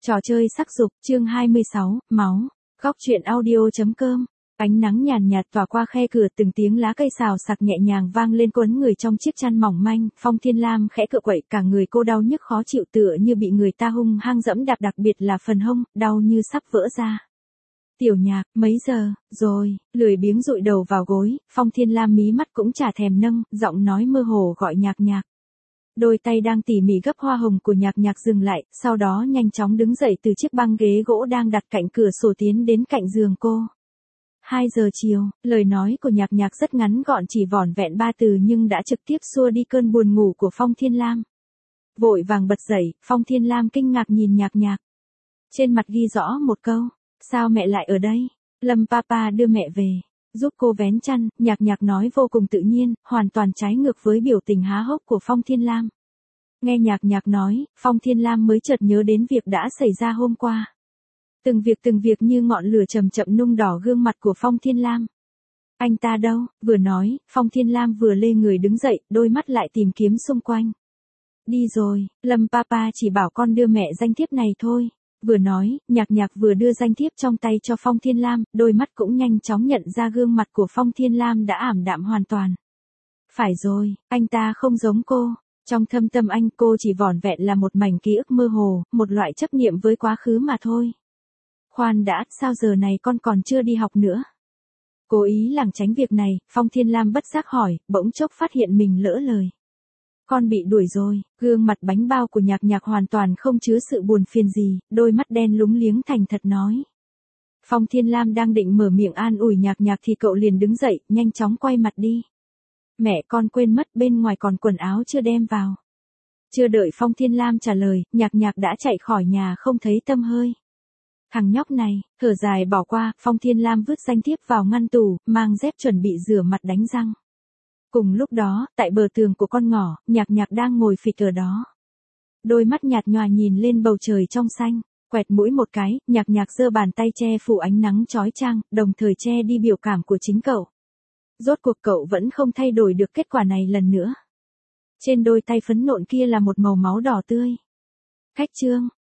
Trò chơi sắc dục, chương 26, máu. Góc truyện audio.com. Ánh nắng nhàn nhạt tỏa qua khe cửa, từng tiếng lá cây xào xạc nhẹ nhàng vang lên quấn người trong chiếc chăn mỏng manh. Phong Thiên Lam khẽ cựa quậy, cả người cô đau nhức khó chịu tựa như bị người ta hung hăng dẫm đạp, đặc biệt là phần hông, đau như sắp vỡ ra. Tiểu Nhạc, mấy giờ, rồi, lười biếng dụi đầu vào gối, Phong Thiên Lam mí mắt cũng chả thèm nâng, giọng nói mơ hồ gọi Nhạc Nhạc. Đôi tay đang tỉ mỉ gấp hoa hồng của Nhạc Nhạc dừng lại, sau đó nhanh chóng đứng dậy từ chiếc băng ghế gỗ đang đặt cạnh cửa sổ tiến đến cạnh giường cô. 2 giờ chiều, lời nói của Nhạc Nhạc rất ngắn gọn, chỉ vỏn vẹn 3 từ nhưng đã trực tiếp xua đi cơn buồn ngủ của Phong Thiên Lam. Vội vàng bật dậy, Phong Thiên Lam kinh ngạc nhìn Nhạc Nhạc. Trên mặt ghi rõ một câu, sao mẹ lại ở đây? Lâm Papa đưa mẹ về, giúp cô vén chăn, Nhạc Nhạc nói vô cùng tự nhiên, hoàn toàn trái ngược với biểu tình há hốc của Phong Thiên Lam. Nghe Nhạc Nhạc nói, Phong Thiên Lam mới chợt nhớ đến việc đã xảy ra hôm qua. Từng việc như ngọn lửa chậm chậm nung đỏ gương mặt của Phong Thiên Lam. Anh ta đâu? Vừa nói, Phong Thiên Lam vừa lê người đứng dậy, đôi mắt lại tìm kiếm xung quanh. Đi rồi, Lâm Papa chỉ bảo con đưa mẹ danh thiếp này thôi. Vừa nói, Nhạc Nhạc vừa đưa danh thiếp trong tay cho Phong Thiên Lam, đôi mắt cũng nhanh chóng nhận ra gương mặt của Phong Thiên Lam đã ảm đạm hoàn toàn. Phải rồi, anh ta không giống cô. Trong thâm tâm anh, cô chỉ vỏn vẹn là một mảnh ký ức mơ hồ, một loại chấp niệm với quá khứ mà thôi. Khoan đã, sao giờ này con còn chưa đi học nữa? Cố ý lảng tránh việc này, Phong Thiên Lam bất giác hỏi, bỗng chốc phát hiện mình lỡ lời. Con bị đuổi rồi, gương mặt bánh bao của Nhạc Nhạc hoàn toàn không chứa sự buồn phiền gì, đôi mắt đen lúng liếng thành thật nói. Phong Thiên Lam đang định mở miệng an ủi Nhạc Nhạc thì cậu liền đứng dậy, nhanh chóng quay mặt đi. Mẹ, con quên mất bên ngoài còn quần áo chưa đem vào. Chưa đợi Phong Thiên Lam trả lời, Nhạc Nhạc đã chạy khỏi nhà không thấy tăm hơi. Thằng nhóc này, thở dài bỏ qua, Phong Thiên Lam vứt danh thiếp vào ngăn tủ, mang dép chuẩn bị rửa mặt đánh răng. Cùng lúc đó, tại bờ tường của con ngõ, Nhạc Nhạc đang ngồi phịch ở đó. Đôi mắt nhạt nhòa nhìn lên bầu trời trong xanh, quẹt mũi một cái, Nhạc Nhạc giơ bàn tay che phủ ánh nắng chói chang, đồng thời che đi biểu cảm của chính cậu. Rốt cuộc cậu vẫn không thay đổi được kết quả này lần nữa. Trên đôi tay phấn nộn kia là một màu máu đỏ tươi. Khách trương,